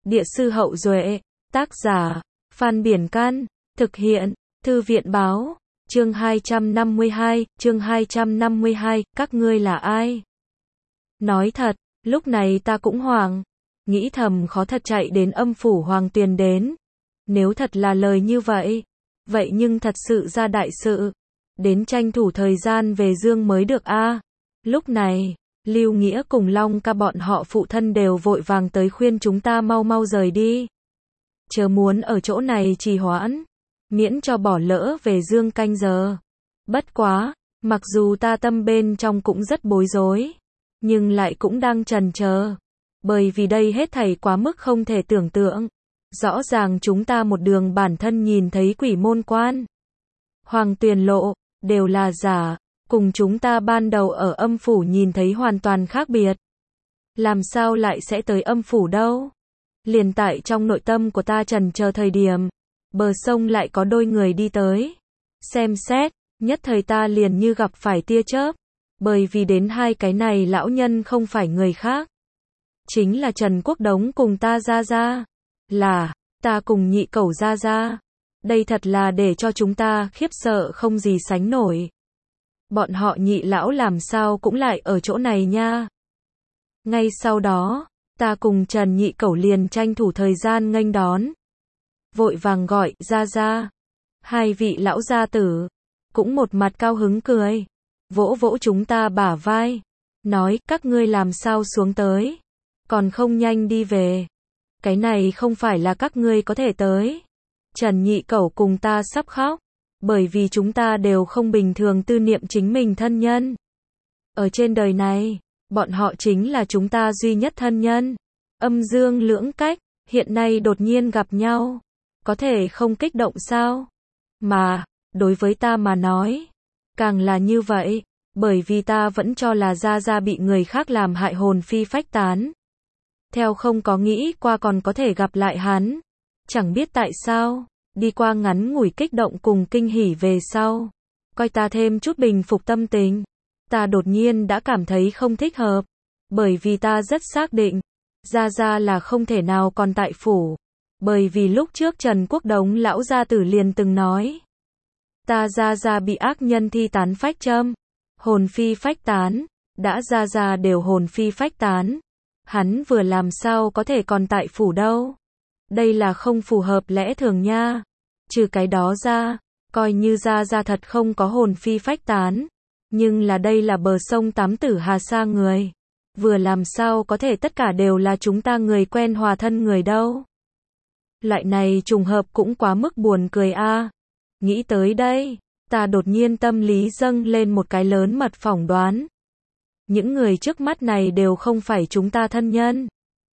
Địa sư Hậu Duệ, tác giả, Phan Biển Can, thực hiện, Thư viện Báo, chương 252, các ngươi là ai? Nói thật, lúc này ta cũng hoảng, nghĩ thầm khó thật chạy đến âm phủ Hoàng Tuyền đến. Nếu thật là lời như vậy, vậy nhưng thật sự ra đại sự, đến tranh thủ thời gian về Dương mới được a. Lúc này, Lưu Nghĩa cùng Long Ca bọn họ phụ thân đều vội vàng tới khuyên chúng ta mau mau rời đi. Chớ muốn ở chỗ này trì hoãn, miễn cho bỏ lỡ về Dương canh giờ. Bất quá, mặc dù ta tâm bên trong cũng rất bối rối, nhưng lại cũng đang chần chờ, bởi vì đây hết thảy quá mức không thể tưởng tượng. Rõ ràng chúng ta một đường bản thân nhìn thấy Quỷ Môn Quan, Hoàng Tuyền Lộ, đều là giả, cùng chúng ta ban đầu ở âm phủ nhìn thấy hoàn toàn khác biệt. Làm sao lại sẽ tới âm phủ đâu? Liền tại trong nội tâm của ta chần chờ thời điểm, bờ sông lại có đôi người đi tới. Xem xét, nhất thời ta liền như gặp phải tia chớp, bởi vì đến hai cái này lão nhân không phải người khác, chính là Trần Quốc Đống cùng ta ra. Là, ta cùng Nhị Cẩu ra. Đây thật là để cho chúng ta khiếp sợ không gì sánh nổi. Bọn họ Nhị lão làm sao cũng lại ở chỗ này nha. Ngay sau đó, ta cùng Trần Nhị Cẩu liền tranh thủ thời gian nghênh đón. Vội vàng gọi ra. Hai vị lão gia tử, cũng một mặt cao hứng cười, vỗ vỗ chúng ta bả vai, nói các ngươi làm sao xuống tới, còn không nhanh đi về. Cái này không phải là các ngươi có thể tới. Trần Nhị Cẩu cùng ta sắp khóc, bởi vì chúng ta đều không bình thường tư niệm chính mình thân nhân. Ở trên đời này, bọn họ chính là chúng ta duy nhất thân nhân. Âm dương lưỡng cách, hiện nay đột nhiên gặp nhau, có thể không kích động sao? Mà, đối với ta mà nói, càng là như vậy, bởi vì ta vẫn cho là Gia bị người khác làm hại hồn phi phách tán. Theo không có nghĩ qua còn có thể gặp lại hắn. Chẳng biết tại sao, đi qua ngắn ngủi kích động cùng kinh hỉ về sau, coi ta thêm chút bình phục tâm tình, ta đột nhiên đã cảm thấy không thích hợp, bởi vì ta rất xác định, Gia là không thể nào còn tại phủ, bởi vì lúc trước Trần Quốc Đống lão gia tử liền từng nói, ta Gia bị ác nhân thi tán phách châm, hồn phi phách tán, đã Gia đều hồn phi phách tán, hắn vừa làm sao có thể còn tại phủ đâu. Đây là không phù hợp lẽ thường nha. Trừ cái đó ra, coi như Gia thật không có hồn phi phách tán, nhưng là đây là bờ sông Tám Tử Hà Sa người, vừa làm sao có thể tất cả đều là chúng ta người quen hòa thân người đâu. Loại này trùng hợp cũng quá mức buồn cười a. Nghĩ tới đây, ta đột nhiên tâm lý dâng lên một cái lớn mật phỏng đoán. Những người trước mắt này đều không phải chúng ta thân nhân.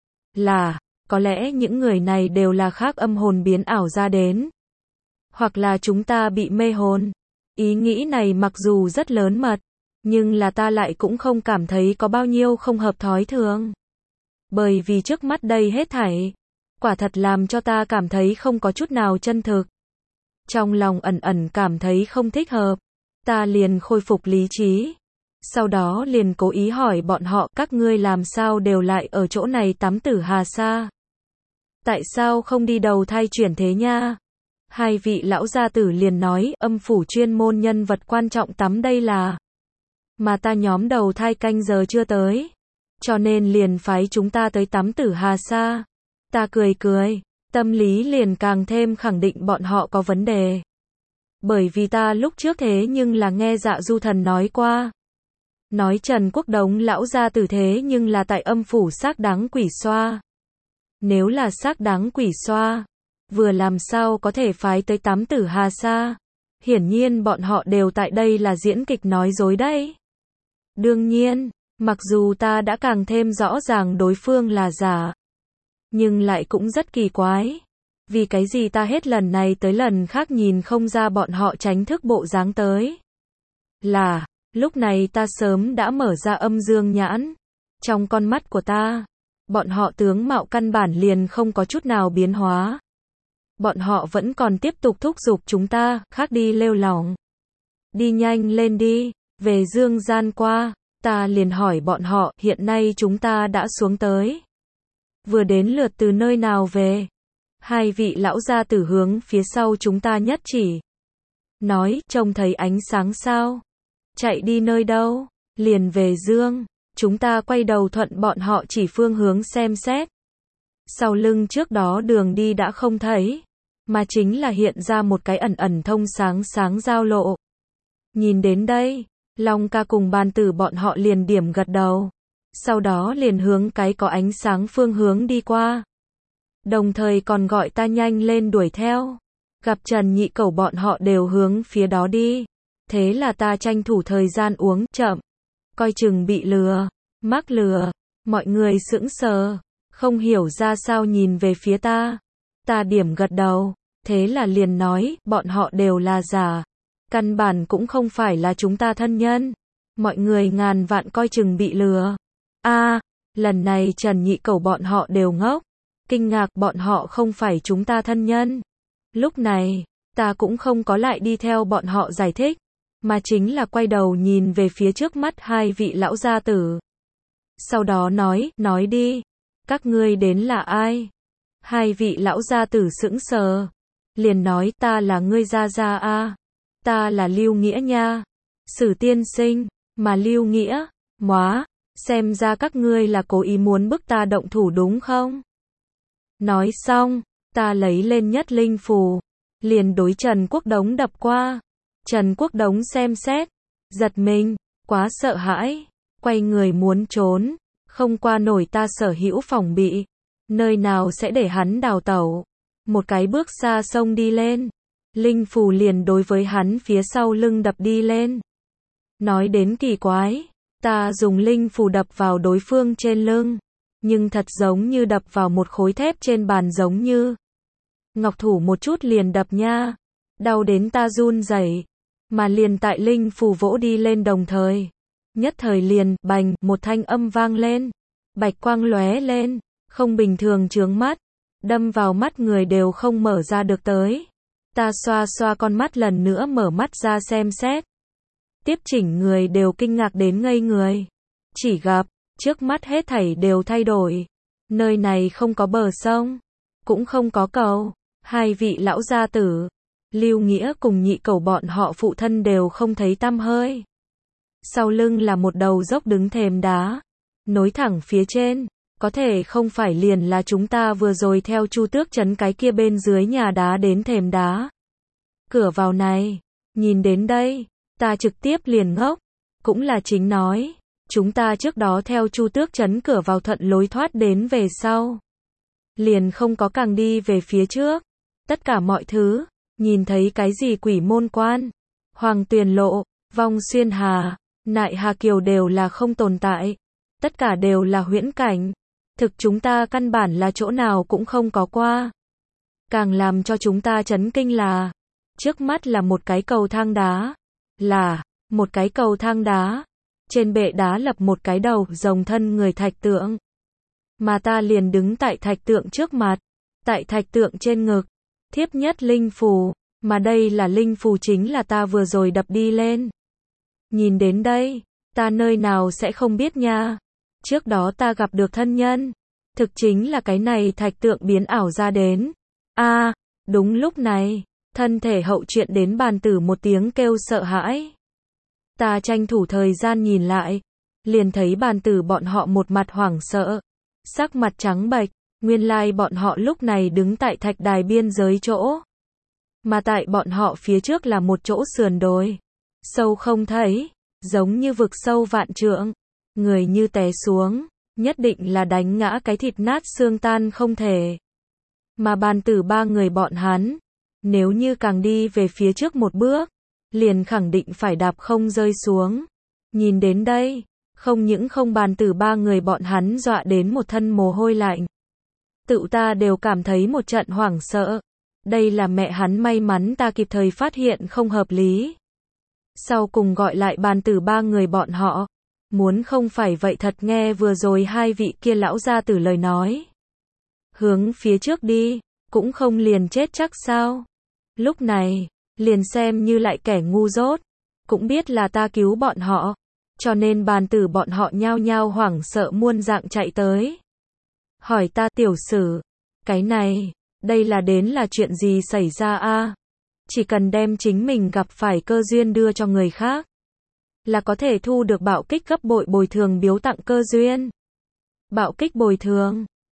Là, có lẽ những người này đều là khác âm hồn biến ảo ra đến. Hoặc là chúng ta bị mê hồn. Ý nghĩ này mặc dù rất lớn mật, nhưng là ta lại cũng không cảm thấy có bao nhiêu không hợp thói thường. Bởi vì trước mắt đây hết thảy, quả thật làm cho ta cảm thấy không có chút nào chân thực. Trong lòng ẩn ẩn cảm thấy không thích hợp, ta liền khôi phục lý trí. Sau đó liền cố ý hỏi bọn họ các ngươi làm sao đều lại ở chỗ này Tám Tử Hà Sa. Tại sao không đi đầu thai chuyển thế nha? Hai vị lão gia tử liền nói âm phủ chuyên môn nhân vật quan trọng tắm đây là. Mà ta nhóm đầu thai canh giờ chưa tới. Cho nên liền phái chúng ta tới Tám Tử Hà Sa. Ta cười, tâm lý liền càng thêm khẳng định bọn họ có vấn đề. Bởi vì ta lúc trước thế nhưng là nghe Dạ Du Thần nói qua. Nói Trần Quốc Đống lão gia tử thế nhưng là tại âm phủ xác đáng quỷ xoa. Nếu là xác đáng quỷ xoa, vừa làm sao có thể phái tới Tám Tử Hà Sa. Hiển nhiên bọn họ đều tại đây là diễn kịch nói dối đấy. Đương nhiên, mặc dù ta đã càng thêm rõ ràng đối phương là giả, nhưng lại cũng rất kỳ quái. Vì cái gì ta hết lần này tới lần khác nhìn không ra bọn họ tránh thức bộ dáng tới. Là, lúc này ta sớm đã mở ra âm dương nhãn. Trong con mắt của ta, bọn họ tướng mạo căn bản liền không có chút nào biến hóa. Bọn họ vẫn còn tiếp tục thúc giục chúng ta, khác đi lêu lỏng. Đi nhanh lên đi, về dương gian qua. Ta liền hỏi bọn họ, hiện nay chúng ta đã xuống tới vừa đến lượt từ nơi nào về. Hai vị lão gia tử hướng phía sau chúng ta nhất chỉ. Nói, trông thấy ánh sáng sao? Chạy đi nơi đâu? Liền về dương. Chúng ta quay đầu thuận bọn họ chỉ phương hướng xem xét. Sau lưng trước đó đường đi đã không thấy, mà chính là hiện ra một cái ẩn ẩn thông sáng sáng giao lộ. Nhìn đến đây, Long ca cùng Bàn Tử bọn họ liền điểm gật đầu. Sau đó liền hướng cái có ánh sáng phương hướng đi qua. Đồng thời còn gọi ta nhanh lên đuổi theo. Gặp Trần Nhị Cẩu bọn họ đều hướng phía đó đi. Thế là ta tranh thủ thời gian uống chậm. Coi chừng bị lừa, mắc lừa. Mọi người sững sờ, không hiểu ra sao nhìn về phía ta. Ta điểm gật đầu, thế là liền nói, bọn họ đều là giả. Căn bản cũng không phải là chúng ta thân nhân. Mọi người ngàn vạn coi chừng bị lừa. Lần này Trần Nhị Cẩu bọn họ đều ngốc. Kinh ngạc bọn họ không phải chúng ta thân nhân. Lúc này, ta cũng không có lại đi theo bọn họ giải thích, mà chính là quay đầu nhìn về phía trước mắt hai vị lão gia tử. Sau đó nói đi, các ngươi đến là ai? Hai vị lão gia tử sững sờ, liền nói ta là ngươi gia gia a, ta là Lưu Nghĩa nha. Sử tiên sinh, mà Lưu Nghĩa, móa, xem ra các ngươi là cố ý muốn bức ta động thủ đúng không? Nói xong, ta lấy lên nhất linh phù, liền đối Trần Quốc Đống đập qua. Trần Quốc Đống xem xét, giật mình, quá sợ hãi, quay người muốn trốn, không qua nổi ta sở hữu phòng bị, nơi nào sẽ để hắn đào tẩu. Một cái bước xa xông đi lên, linh phù liền đối với hắn phía sau lưng đập đi lên. Nói đến kỳ quái, ta dùng linh phù đập vào đối phương trên lưng, nhưng thật giống như đập vào một khối thép trên bàn giống như. Ngọc thủ một chút liền đập nha, đau đến ta run rẩy, mà liền tại linh phù vỗ đi lên đồng thời. Nhất thời liền, bành, một thanh âm vang lên, bạch quang lóe lên, không bình thường chướng mắt, đâm vào mắt người đều không mở ra được tới. Ta xoa xoa con mắt lần nữa mở mắt ra xem xét. Tiếp chỉnh người đều kinh ngạc đến ngây người. Chỉ gặp, trước mắt hết thảy đều thay đổi. Nơi này không có bờ sông, cũng không có cầu. Hai vị lão gia tử, Lưu Nghĩa cùng Nhị Cẩu bọn họ phụ thân đều không thấy tăm hơi. Sau lưng là một đầu dốc đứng thềm đá, nối thẳng phía trên, có thể không phải liền là chúng ta vừa rồi theo Chu Tước trấn cái kia bên dưới nhà đá đến thềm đá. Cửa vào này, nhìn đến đây, ta trực tiếp liền ngốc, cũng là chính nói, chúng ta trước đó theo Chu Tước trấn cửa vào thuận lối thoát đến về sau. Liền không có càng đi về phía trước, tất cả mọi thứ, nhìn thấy cái gì Quỷ Môn Quan, Hoàng Tuyền Lộ, Vong Xuyên Hà, Nại Hà Kiều đều là không tồn tại, tất cả đều là huyễn cảnh, thực chúng ta căn bản là chỗ nào cũng không có qua. Càng làm cho chúng ta chấn kinh là, trước mắt là một cái cầu thang đá, một cái cầu thang đá, trên bệ đá lập một cái đầu rồng thân người thạch tượng. Mà ta liền đứng tại thạch tượng trước mặt, tại thạch tượng trên ngực, thiếp nhất linh phù, mà đây là linh phù chính là ta vừa rồi đập đi lên. Nhìn đến đây, ta nơi nào sẽ không biết nha. Trước đó ta gặp được thân nhân, thực chính là cái này thạch tượng biến ảo ra đến. Đúng lúc này, thân thể hậu chuyện đến Bàn Tử một tiếng kêu sợ hãi. Ta tranh thủ thời gian nhìn lại, liền thấy Bàn Tử bọn họ một mặt hoảng sợ, sắc mặt trắng bệch, nguyên lai bọn họ lúc này đứng tại thạch đài biên giới chỗ. Mà tại bọn họ phía trước là một chỗ sườn đồi, sâu không thấy, giống như vực sâu vạn trượng, người như té xuống, nhất định là đánh ngã cái thịt nát xương tan không thể. Mà Bàn Tử ba người bọn hắn, nếu như càng đi về phía trước một bước, liền khẳng định phải đạp không rơi xuống. Nhìn đến đây, không những không Bàn Tử ba người bọn hắn dọa đến một thân mồ hôi lạnh. Tự ta đều cảm thấy một trận hoảng sợ. Đây là mẹ hắn may mắn ta kịp thời phát hiện không hợp lý. Sau cùng gọi lại Bàn Tử ba người bọn họ. Muốn không phải vậy thật nghe vừa rồi hai vị kia lão gia tử lời nói. Hướng phía trước đi, cũng không liền chết chắc sao. Lúc này, liền xem như lại kẻ ngu dốt, cũng biết là ta cứu bọn họ, cho nên Bàn Tử bọn họ nhao nhao hoảng sợ muôn dạng chạy tới. Hỏi ta tiểu sử, cái này, đây là đến là chuyện gì xảy ra a? Chỉ cần đem chính mình gặp phải cơ duyên đưa cho người khác, là có thể thu được bạo kích gấp bội bồi thường biếu tặng cơ duyên. Bạo kích bồi thường.